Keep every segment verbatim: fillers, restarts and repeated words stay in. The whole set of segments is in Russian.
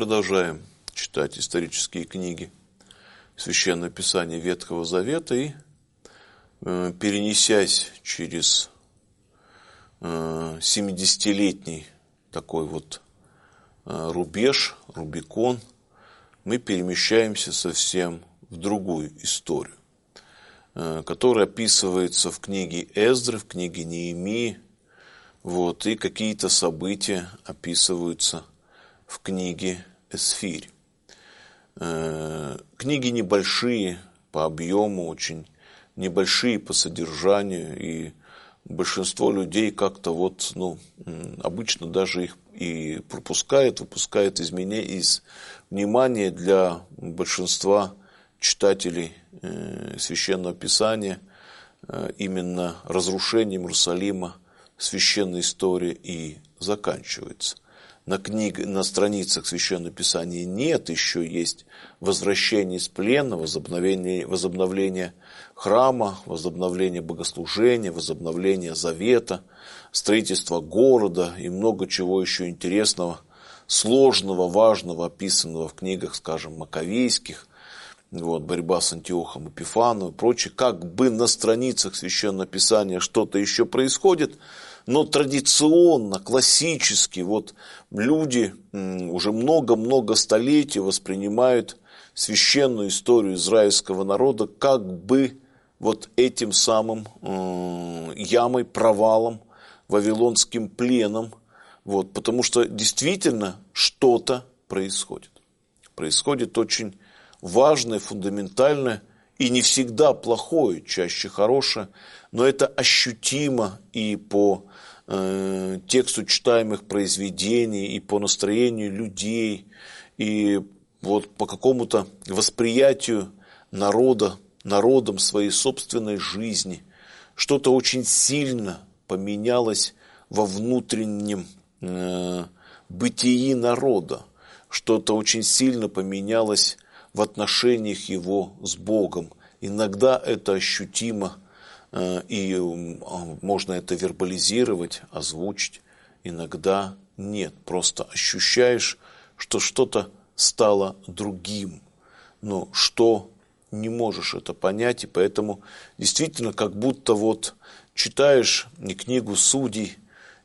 продолжаем читать исторические книги Священного Писания Ветхого Завета и, э, перенесясь через э, семидесятилетний такой вот э, рубеж, Рубикон, мы перемещаемся совсем в другую историю, э, которая описывается в книге Эздры, в книге Неемии, вот, и какие-то события описываются в книге Эсфирь. Э, книги небольшие по объему, очень небольшие по содержанию, и большинство людей как-то вот, ну, обычно даже их и пропускает, выпускает из меня из внимания. Для большинства читателей э, Священного Писания э, именно разрушением Иерусалима священной истории и заканчивается. На, книг, на страницах Священного Писания нет, еще есть возвращение из плена, возобновление, возобновление храма, возобновление богослужения, возобновление завета, строительство города и много чего еще интересного, сложного, важного, описанного в книгах, скажем, Маковейских, вот, борьба с Антиохом Эпифаном и прочее. Как бы на страницах Священного Писания что-то еще происходит, но традиционно, классически, вот люди уже много-много столетий воспринимают священную историю израильского народа как бы вот этим самым э, ямой, провалом, вавилонским пленом, вот, потому что действительно что-то происходит. Происходит очень важное, фундаментальное и не всегда плохое, чаще хорошее, но это ощутимо и по э, тексту читаемых произведений, и по настроению людей, и вот по какому-то восприятию народа, народом своей собственной жизни. Что-то очень сильно поменялось во внутреннем э, бытии народа, что-то очень сильно поменялось в отношениях его с Богом. Иногда это ощутимо, и можно это вербализировать, озвучить, иногда нет. Просто ощущаешь, что что-то стало другим, но что не можешь это понять, и поэтому действительно как будто вот читаешь и книгу Судей,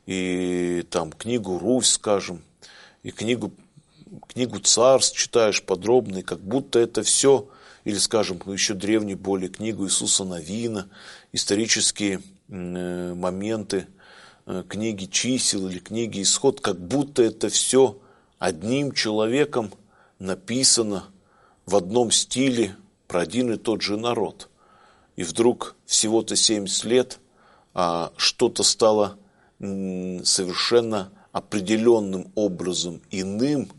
и там книгу Русь, скажем, и книгу Книгу Царств читаешь подробно, и как будто это все, или, скажем, еще древнюю более книгу Иисуса Навина, исторические э, моменты, э, книги Чисел или книги Исход, как будто это все одним человеком написано в одном стиле про один и тот же народ. И вдруг всего-то семьдесят лет, а что-то стало м, совершенно определенным образом иным,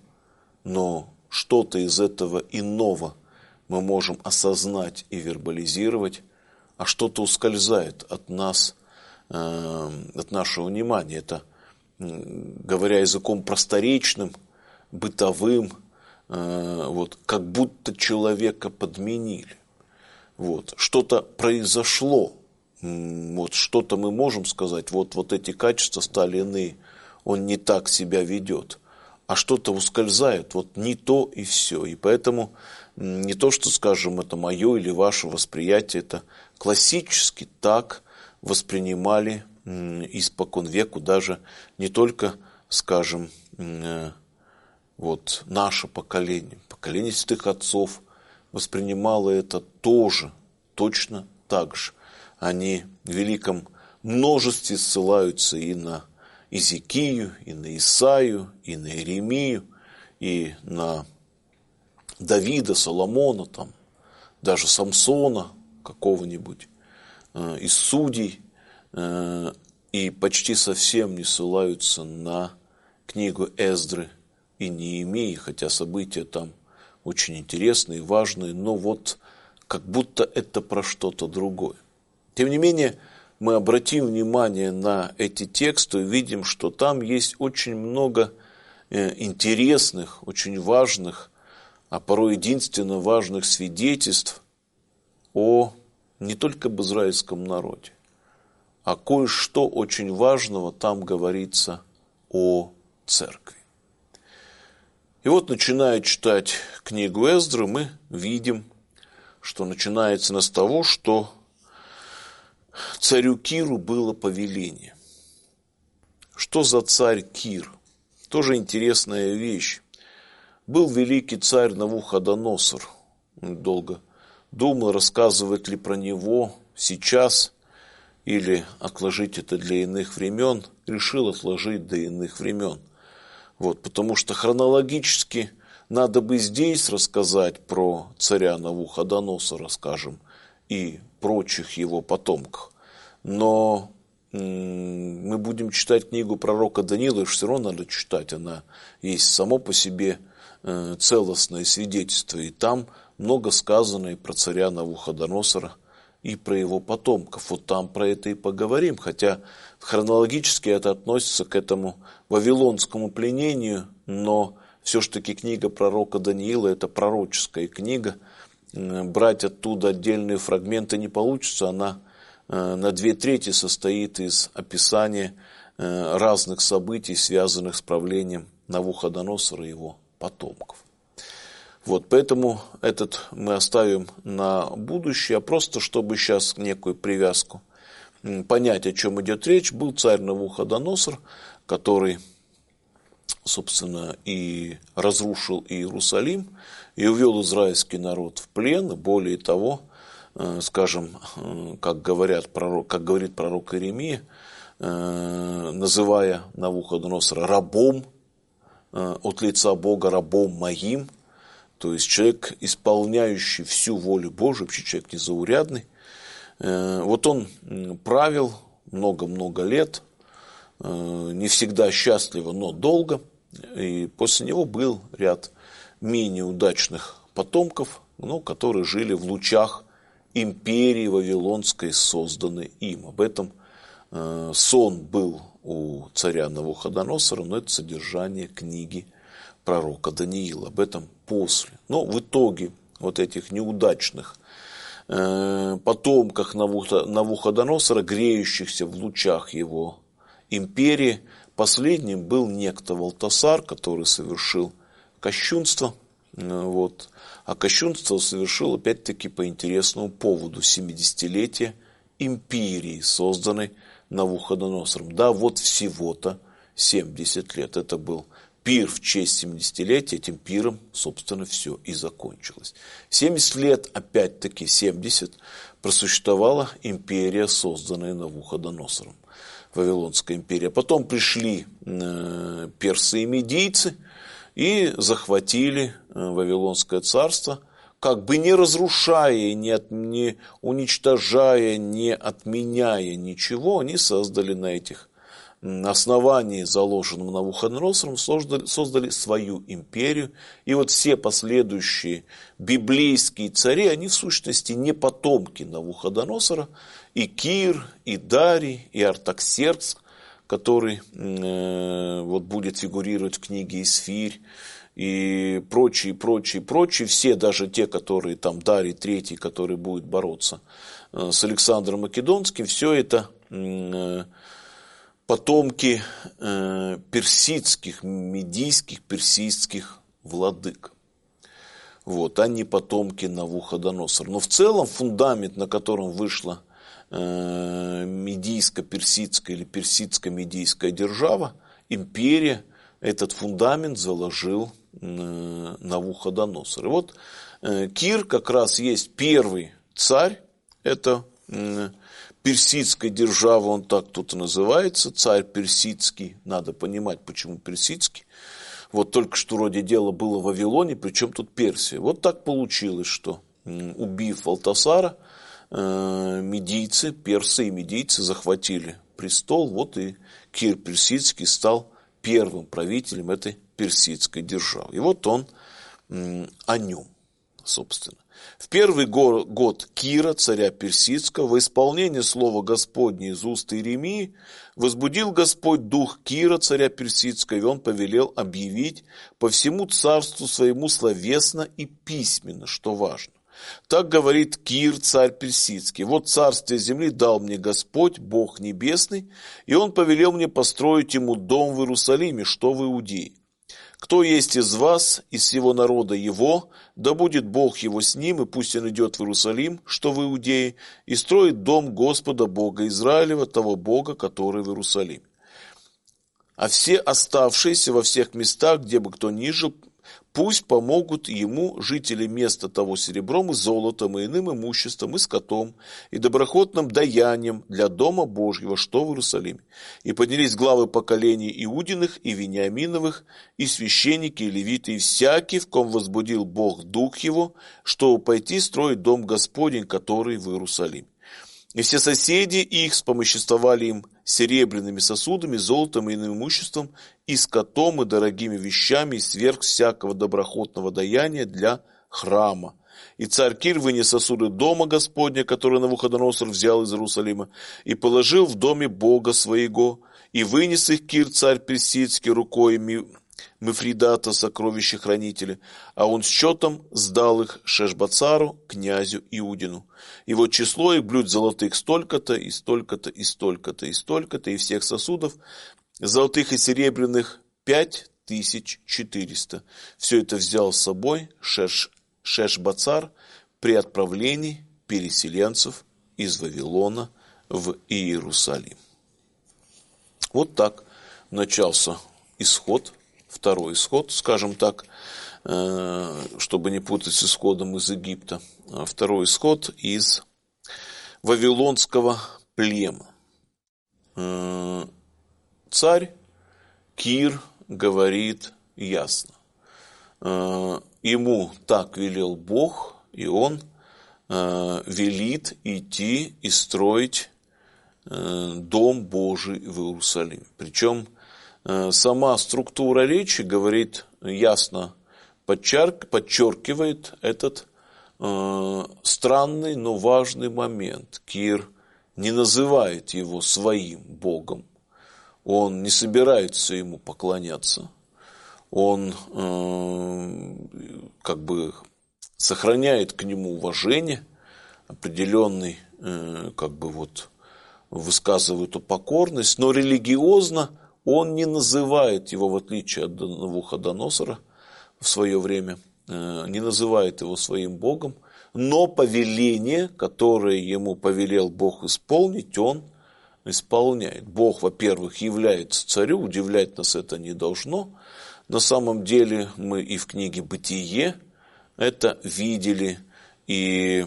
но что-то из этого иного мы можем осознать и вербализировать, а что-то ускользает от нас, э, от нашего внимания. Это, говоря языком просторечным, бытовым, э, вот, как будто человека подменили. Вот, что-то произошло, вот, что-то мы можем сказать, вот, вот эти качества стали иные, он не так себя ведет. А что-то ускользает, вот не то и все. И поэтому не то, что, скажем, это мое или ваше восприятие, это классически так воспринимали испокон веку даже не только, скажем, вот наше поколение. Поколение святых отцов воспринимало это тоже, точно так же. Они в великом множестве ссылаются и на Иезекию, и на Исаию, и на Иеремию, и на Давида, Соломона, там, даже Самсона какого-нибудь, э, из Судей, э, и почти совсем не ссылаются на книгу Эздры и Неемии, хотя события там очень интересные, важные, но вот как будто это про что-то другое. Тем не менее, мы обратим внимание на эти тексты и видим, что там есть очень много интересных, очень важных, а порой единственно важных свидетельств о не только об израильском народе, а кое-что очень важного там говорится о церкви. И И вот, начиная читать книгу Эздры, мы видим, что начинается она с того, что царю Киру было повеление. Что за царь Кир? Тоже интересная вещь. Был великий царь Навуходоносор. Долго думал, рассказывать ли про него сейчас или отложить это для иных времен. Решил отложить до иных времен. Вот, потому что хронологически надо бы здесь рассказать про царя Навуходоносора, скажем, и прочих его потомках. Но м- мы будем читать книгу пророка Даниила, и все равно надо читать. Она есть само по себе э, целостное свидетельство. И там много сказано и про царя Навуходоносора, и про его потомков. Вот там про это и поговорим. Хотя хронологически это относится к этому вавилонскому пленению, но все-таки книга пророка Даниила – это пророческая книга. Брать оттуда отдельные фрагменты не получится. Она на две трети состоит из описания разных событий, связанных с правлением Навуходоносора и его потомков. Вот, поэтому этот мы оставим на будущее, а просто чтобы сейчас некую привязку понять, о чем идет речь. Был царь Навуходоносор, который, собственно, и разрушил Иерусалим, и увел израильский народ в плен. И более того, скажем, как, говорят, как говорит пророк Иеремия, называя Навуходоносора рабом от лица Бога, рабом моим, то есть человек, исполняющий всю волю Божию, вообще человек незаурядный. Вот он правил много-много лет, не всегда счастливо, но долго. И после него был ряд менее удачных потомков, ну, которые жили в лучах империи вавилонской, созданной им. Об этом э, сон был у царя Навуходоносора, но это содержание книги пророка Даниила. Об этом после. Но в итоге вот этих неудачных э, потомках Навуходоносора, греющихся в лучах его империи, последним был некто Валтасар, который совершил кощунство. Вот. А кощунство совершил опять-таки по интересному поводу: семидесятилетия империи, созданной Навуходоносором. Да, вот всего-то семьдесят лет. Это был пир в честь семидесятилетия, этим пиром, собственно, все и закончилось. семьдесят лет, опять-таки семьдесят, просуществовала империя, созданная Навуходоносором. Вавилонская империя. Потом пришли э, персы и медийцы и захватили э, Вавилонское царство, как бы не разрушая, не, от, не уничтожая, не отменяя ничего. Они создали на этих основании, заложенном Навуходоносором, создали, создали свою империю. И вот все последующие библейские цари, они в сущности не потомки Навуходоносора. И Кир, и Дарий, и Артаксеркс, который э, вот будет фигурировать в книге Исфирь, и прочие, прочие, прочие, все, даже те, которые там, Дарий третий, который будет бороться э, с Александром Македонским, все это э, потомки э, персидских, медийских, персидских владык. Вот, а не потомки Навуходоносора. Но в целом фундамент, на котором вышла медийско-персидская или персидско-медийская держава, империя, этот фундамент заложил Навуходоносор. И вот Кир как раз есть первый царь, это персидской державы, он так тут и называется, царь персидский. Надо понимать, почему персидский. Вот только что вроде дело было в Вавилоне, причем тут Персия. Вот так получилось, что убив Валтасара, медийцы, персы и медийцы захватили престол, вот и Кир Персидский стал первым правителем этой персидской державы. И вот он о нем, собственно. В первый год Кира, царя Персидского, во исполнение слова Господня из уст Иеремии, возбудил Господь дух Кира, царя Персидского, и он повелел объявить по всему царству своему словесно и письменно, что важно. Так говорит Кир, царь Персидский: вот царствие земли дал мне Господь, Бог небесный, и он повелел мне построить ему дом в Иерусалиме, что в Иудее. Кто есть из вас, из всего народа его, да будет Бог его с ним, и пусть он идет в Иерусалим, что в Иудее, и строит дом Господа Бога Израилева, того Бога, который в Иерусалиме. А все оставшиеся во всех местах, где бы кто ни жил, пусть помогут ему жители места того серебром и золотом, и иным имуществом, и скотом, и доброходным даянием для дома Божьего, что в Иерусалиме. И поднялись главы поколений Иудиных и Вениаминовых, и священники, и левиты, и всякий, в ком возбудил Бог дух его, чтобы пойти строить дом Господень, который в Иерусалиме. И все соседи их вспомоществовали им серебряными сосудами, золотом и иным имуществом, и скотом, и дорогими вещами, и сверх всякого доброходного даяния для храма. И царь Кир вынес сосуды дома Господня, который Навуходоносор взял из Иерусалима, и положил в доме Бога своего, и вынес их Кир, царь персидский, рукой Мифридата, сокровища-хранителя, а он счетом сдал их Шешбацару, князю Иудину. И вот число их блюд золотых столько-то, и столько-то, и столько-то, и столько-то, и всех сосудов, золотых и серебряных, пять тысяч четыреста. Все это взял с собой Шеш, Шешбацар при отправлении переселенцев из Вавилона в Иерусалим. Вот так начался исход. Второй исход, скажем так, чтобы не путать с исходом из Египта. Второй исход из вавилонского плена. Царь Кир говорит ясно. Ему так велел Бог, и он велит идти и строить дом Божий в Иерусалиме. Причем сама структура речи говорит ясно, подчеркивает этот э, странный, но важный момент. Кир не называет его своим Богом, он не собирается ему поклоняться, он э, как бы сохраняет к нему уважение, определенный, э, как бы вот высказывает покорность, но религиозно он не называет его, в отличие от Навуходоносора в свое время, не называет его своим Богом, но повеление, которое ему повелел Бог исполнить, он исполняет. Бог, во-первых, является царю, удивлять нас это не должно. На самом деле мы и в книге «Бытие» это видели, и,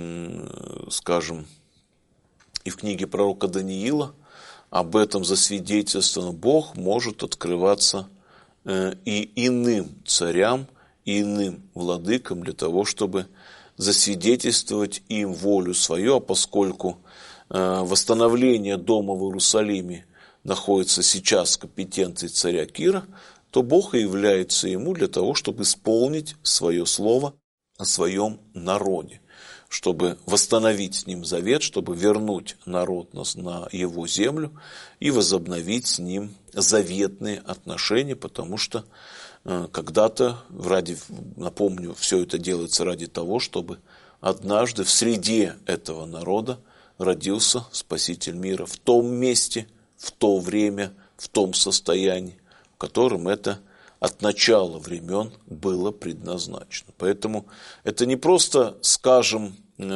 скажем, и в книге пророка Даниила об этом засвидетельствовано. Бог может открываться и иным царям, и иным владыкам для того, чтобы засвидетельствовать им волю свою, а поскольку восстановление дома в Иерусалиме находится сейчас в компетенции царя Кира, то Бог и является ему для того, чтобы исполнить свое слово о своем народе, чтобы восстановить с ним завет, чтобы вернуть народ на его землю и возобновить с ним заветные отношения, потому что когда-то, ради, напомню, все это делается ради того, чтобы однажды в среде этого народа родился Спаситель мира в том месте, в то время, в том состоянии, в котором это от начала времен было предназначено. Поэтому это не просто, скажем,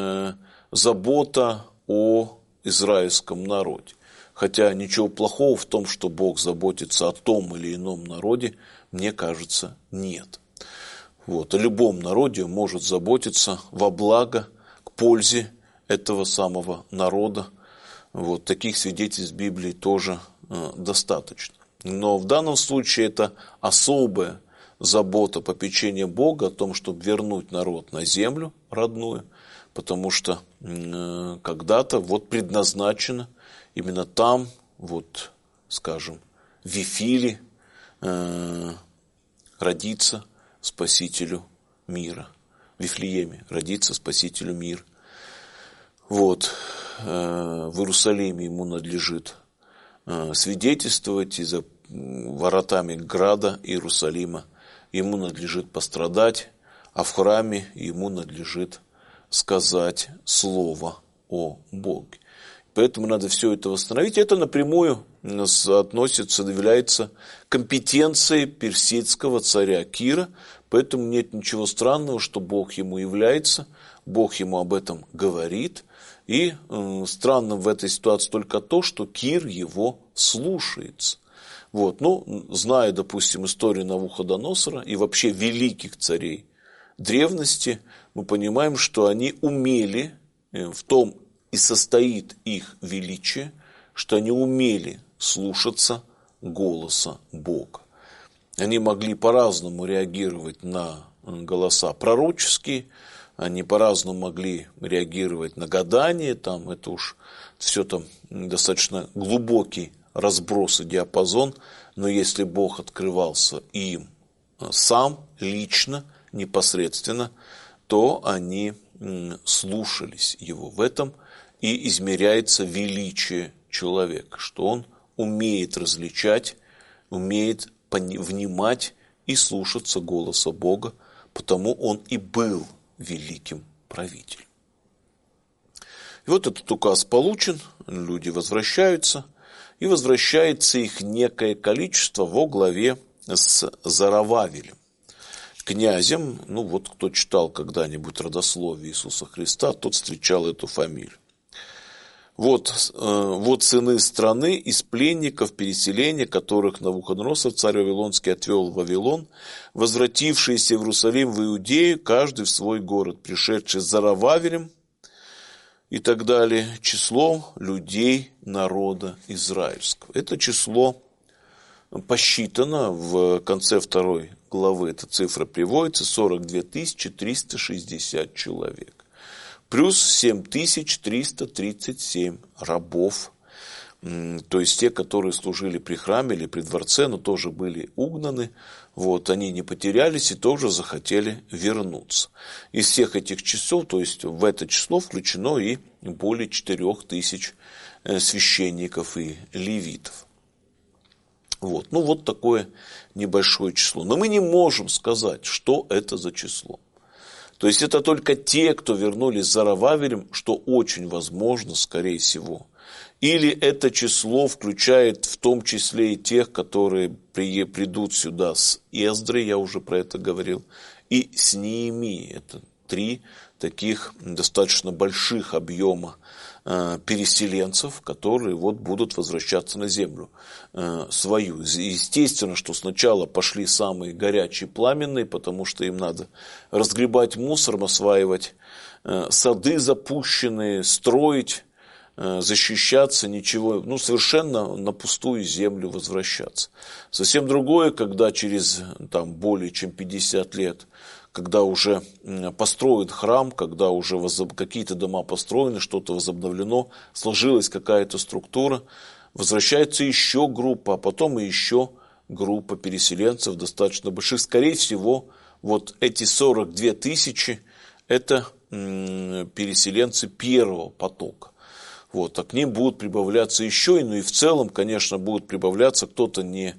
забота о израильском народе. Хотя ничего плохого в том, что Бог заботится о том или ином народе, мне кажется, нет. Вот. О любом народе он может заботиться во благо, к пользе этого самого народа. Вот. Таких свидетельств Библии тоже э, достаточно. Но в данном случае это особая забота, попечение Бога о том, чтобы вернуть народ на землю родную, потому что э, когда-то вот предназначено именно там, вот, скажем, в Вифиле э, родиться Спасителю мира, в Вифлееме родиться Спасителю мира. Вот, э, в Иерусалиме ему надлежит э, свидетельствовать, и за воротами града Иерусалима ему надлежит пострадать, а в храме ему надлежит сказать слово о Боге. Поэтому надо все это восстановить. Это напрямую относится, является компетенцией персидского царя Кира. Поэтому нет ничего странного, что Бог ему является, Бог ему об этом говорит. И э, странным в этой ситуации только то, что Кир его слушается. Вот. Ну, зная, допустим, историю Навуходоносора и вообще великих царей древности, мы понимаем, что они умели, в том и состоит их величие, что они умели слушаться голоса Бога. Они могли по-разному реагировать на голоса пророческие, они по-разному могли реагировать на гадания, там это уж все там достаточно глубокий разброс и диапазон, но если Бог открывался им сам, лично, непосредственно, то они слушались его. В этом и измеряется величие человека, что он умеет различать, умеет внимать и слушаться голоса Бога, потому он и был великим правителем. И вот этот указ получен, люди возвращаются, и возвращается их некое количество во главе с Зарававелем, князем. Ну вот кто читал когда-нибудь родословие Иисуса Христа, тот встречал эту фамилию. Вот, вот сыны страны из пленников переселения, которых Навуходоносор, царь Вавилонский, отвел в Вавилон, возвратившиеся в Иерусалим, в Иудею, каждый в свой город, пришедший с Зарававелем и так далее, число людей народа израильского. Это число посчитано в конце второй главы, эта цифра приводится, сорок две тысячи триста шестьдесят человек. Плюс семь тысяч триста тридцать семь рабов, то есть те, которые служили при храме или при дворце, но тоже были угнаны, вот, они не потерялись и тоже захотели вернуться. Из всех этих чисел, то есть в это число включено и более четырех тысяч священников и левитов. Вот, ну вот такое небольшое число. Но мы не можем сказать, что это за число. То есть это только те, кто вернулись с Зарававелем, что очень возможно, скорее всего. Или это число включает в том числе и тех, которые придут сюда с Эздрой, я уже про это говорил, и с Неемией. Это три таких достаточно больших объема э, переселенцев, которые вот будут возвращаться на землю э, свою. Естественно, что сначала пошли самые горячие, пламенные, потому что им надо разгребать мусор, осваивать э, сады запущенные, строить, э, защищаться, ничего, ну совершенно на пустую землю возвращаться. Совсем другое, когда через там, более чем пятьдесят лет, когда уже построен храм, когда уже какие-то дома построены, что-то возобновлено, сложилась какая-то структура, возвращается еще группа, а потом и еще группа переселенцев достаточно больших. Скорее всего, вот эти сорок две тысячи – это переселенцы первого потока. Вот, а к ним будут прибавляться еще, ну и в целом, конечно, будут прибавляться кто-то не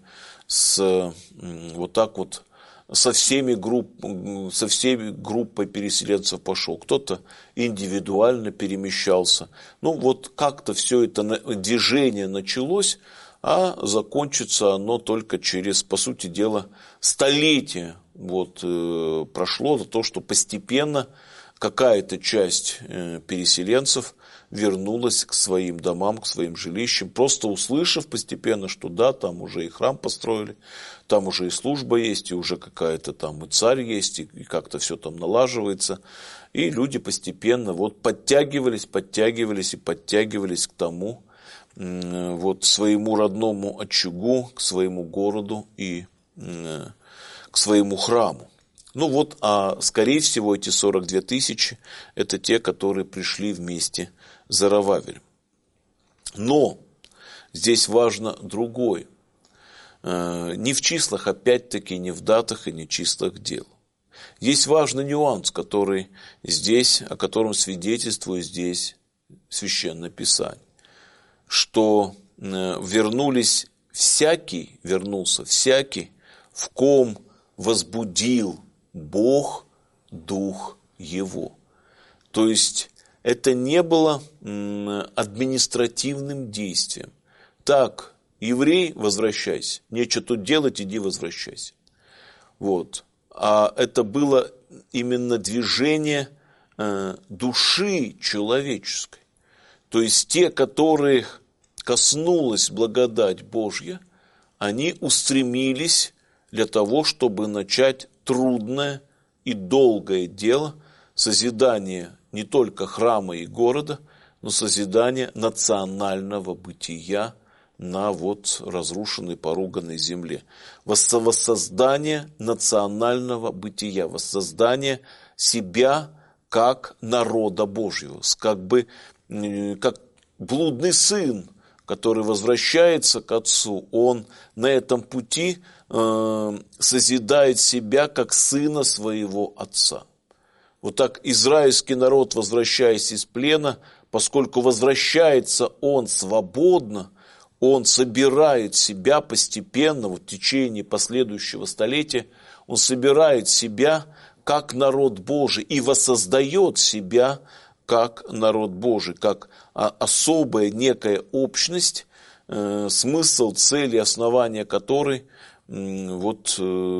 с вот так вот, со всеми, групп, со всеми группой переселенцев пошел, кто-то индивидуально перемещался. Ну вот как-то все это движение началось, а закончится оно только через, по сути дела, столетия. Вот, э, прошло то, что постепенно какая-то часть э, переселенцев вернулась к своим домам, к своим жилищам, просто услышав постепенно, что да, там уже и храм построили, там уже и служба есть, и уже какая-то там и царь есть, и, и как-то все там налаживается. И люди постепенно вот подтягивались, подтягивались и подтягивались к тому, э, вот своему родному очагу, к своему городу и э, к своему храму. Ну вот, а скорее всего эти сорок две тысячи это те, которые пришли вместе с Зарававелем. Но здесь важно другое. Не в числах, опять-таки, не в датах и не в числах дел. Есть важный нюанс, который здесь, о котором свидетельствует здесь Священное Писание. Что вернулись всякий, вернулся всякий, в ком возбудил Бог дух его. То есть это не было административным действием. Так, еврей, возвращайся, нечего тут делать, иди возвращайся. Вот. А это было именно движение э, души человеческой. То есть те, которых коснулась благодать Божья, они устремились для того, чтобы начать трудное и долгое дело созидания не только храма и города, но созидания национального бытия на вот разрушенной, поруганной земле. Воссоздание национального бытия, воссоздание себя как народа Божьего, как бы как блудный сын, который возвращается к отцу, он на этом пути э, созидает себя как сына своего отца. Вот так израильский народ, возвращаясь из плена, поскольку возвращается он свободно, он собирает себя постепенно, вот в течение последующего столетия, он собирает себя как народ Божий и воссоздает себя как народ Божий, как особая некая общность, э, смысл, цель и основание которой э, вот, э,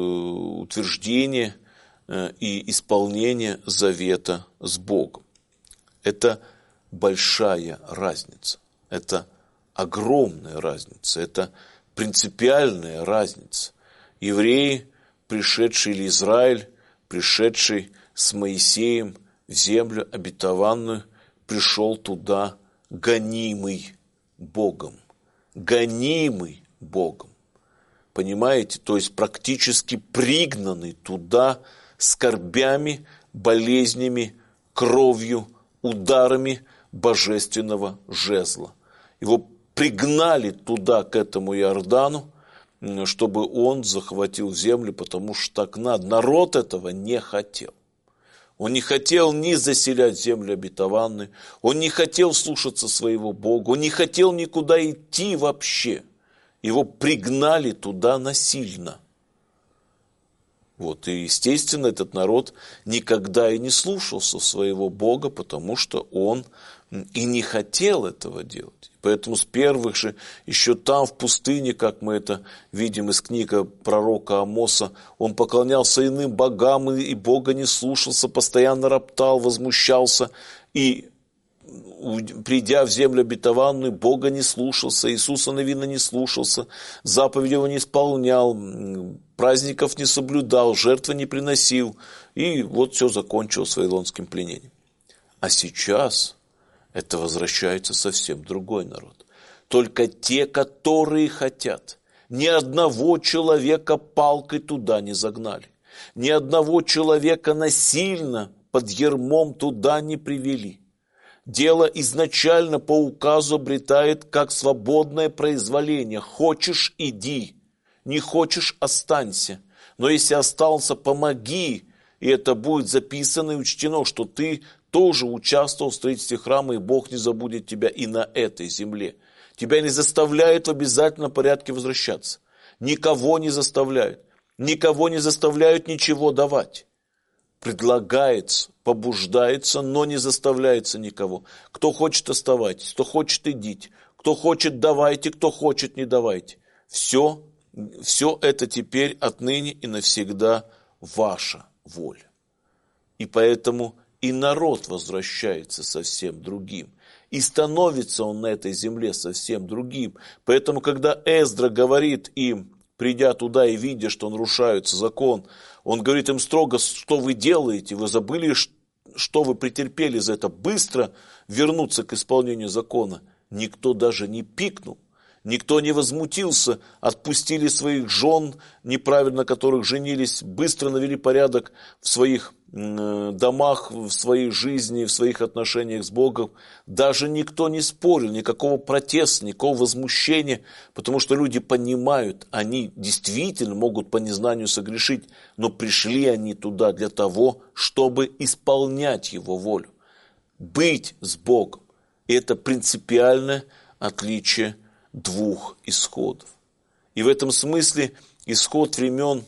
утверждение э, и исполнение завета с Богом. Это большая разница, это огромная разница, это принципиальная разница. Евреи, пришедшие, или Израиль, пришедший с Моисеем в землю обетованную, пришел туда гонимый Богом. Гонимый Богом. Понимаете? То есть практически пригнанный туда скорбями, болезнями, кровью, ударами божественного жезла. Его пригнали туда, к этому Иордану, чтобы он захватил землю, потому что так надо. Народ этого не хотел. Он не хотел ни заселять землю обетованную, он не хотел слушаться своего Бога, он не хотел никуда идти вообще. Его пригнали туда насильно. Вот, и, естественно, этот народ никогда и не слушался своего Бога, потому что он и не хотел этого делать. Поэтому с первых же, еще там в пустыне, как мы это видим из книги пророка Амоса, он поклонялся иным богам и Бога не слушался, постоянно роптал, возмущался. И придя в землю обетованную, Бога не слушался, Иисуса навина не слушался, заповеди его не исполнял, праздников не соблюдал, жертвы не приносил. И вот все закончилось вавилонским пленением. А сейчас это возвращается совсем другой народ. Только те, которые хотят. Ни одного человека палкой туда не загнали. Ни одного человека насильно под ярмом туда не привели. Дело изначально по указу обретает как свободное произволение. Хочешь – иди, не хочешь – останься. Но если остался, помоги, и это будет записано и учтено, что ты тоже участвовал в строительстве храма, и Бог не забудет тебя и на этой земле. Тебя не заставляют в обязательном порядке возвращаться. Никого не заставляют. Никого не заставляют ничего давать. Предлагается, побуждается, но не заставляется никого. Кто хочет, оставайтесь, кто хочет, идите. Кто хочет, давайте, кто хочет, не давайте. Все, все это теперь отныне и навсегда ваша воля. И поэтому и народ возвращается совсем другим. И становится он на этой земле совсем другим. Поэтому, когда Эздра говорит им, придя туда и видя, что нарушается закон, он говорит им строго, что вы делаете, вы забыли, что вы претерпели за это, быстро вернуться к исполнению закона. Никто даже не пикнул, никто не возмутился, отпустили своих жен, неправильно которых женились, быстро навели порядок в своих домах, в своей жизни, в своих отношениях с Богом. Даже никто не спорил, никакого протеста, никакого возмущения, потому что люди понимают, они действительно могут по незнанию согрешить, но пришли они туда для того, чтобы исполнять Его волю, быть с Богом. И это принципиальное отличие двух исходов. И в этом смысле исход времен,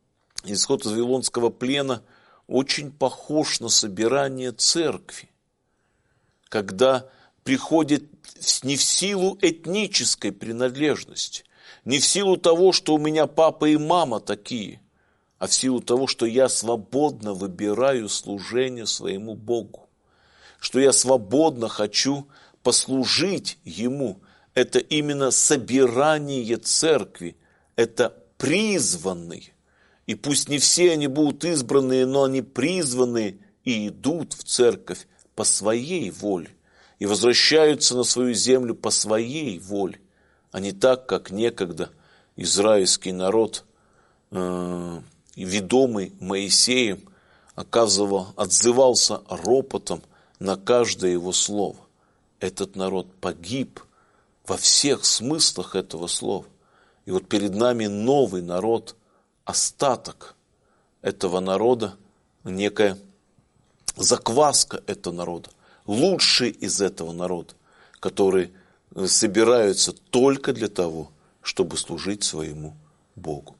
исход из Вавилонского плена очень похож на собирание церкви. когда приходит не в силу этнической принадлежности, не в силу того, что у меня папа и мама такие, а в силу того, что я свободно выбираю служение своему Богу, что я свободно хочу послужить Ему. Это именно собирание церкви, это призванные. И пусть не все они будут избранные, но они призванные и идут в церковь по своей воле и возвращаются на свою землю по своей воле, а не так, как некогда израильский народ, э, ведомый Моисеем, оказывал, отзывался ропотом на каждое его слово. Этот народ погиб во всех смыслах этого слова. И вот перед нами новый народ, остаток этого народа, некая закваска этого народа, лучшие из этого народа, которые собираются только для того, чтобы служить своему Богу.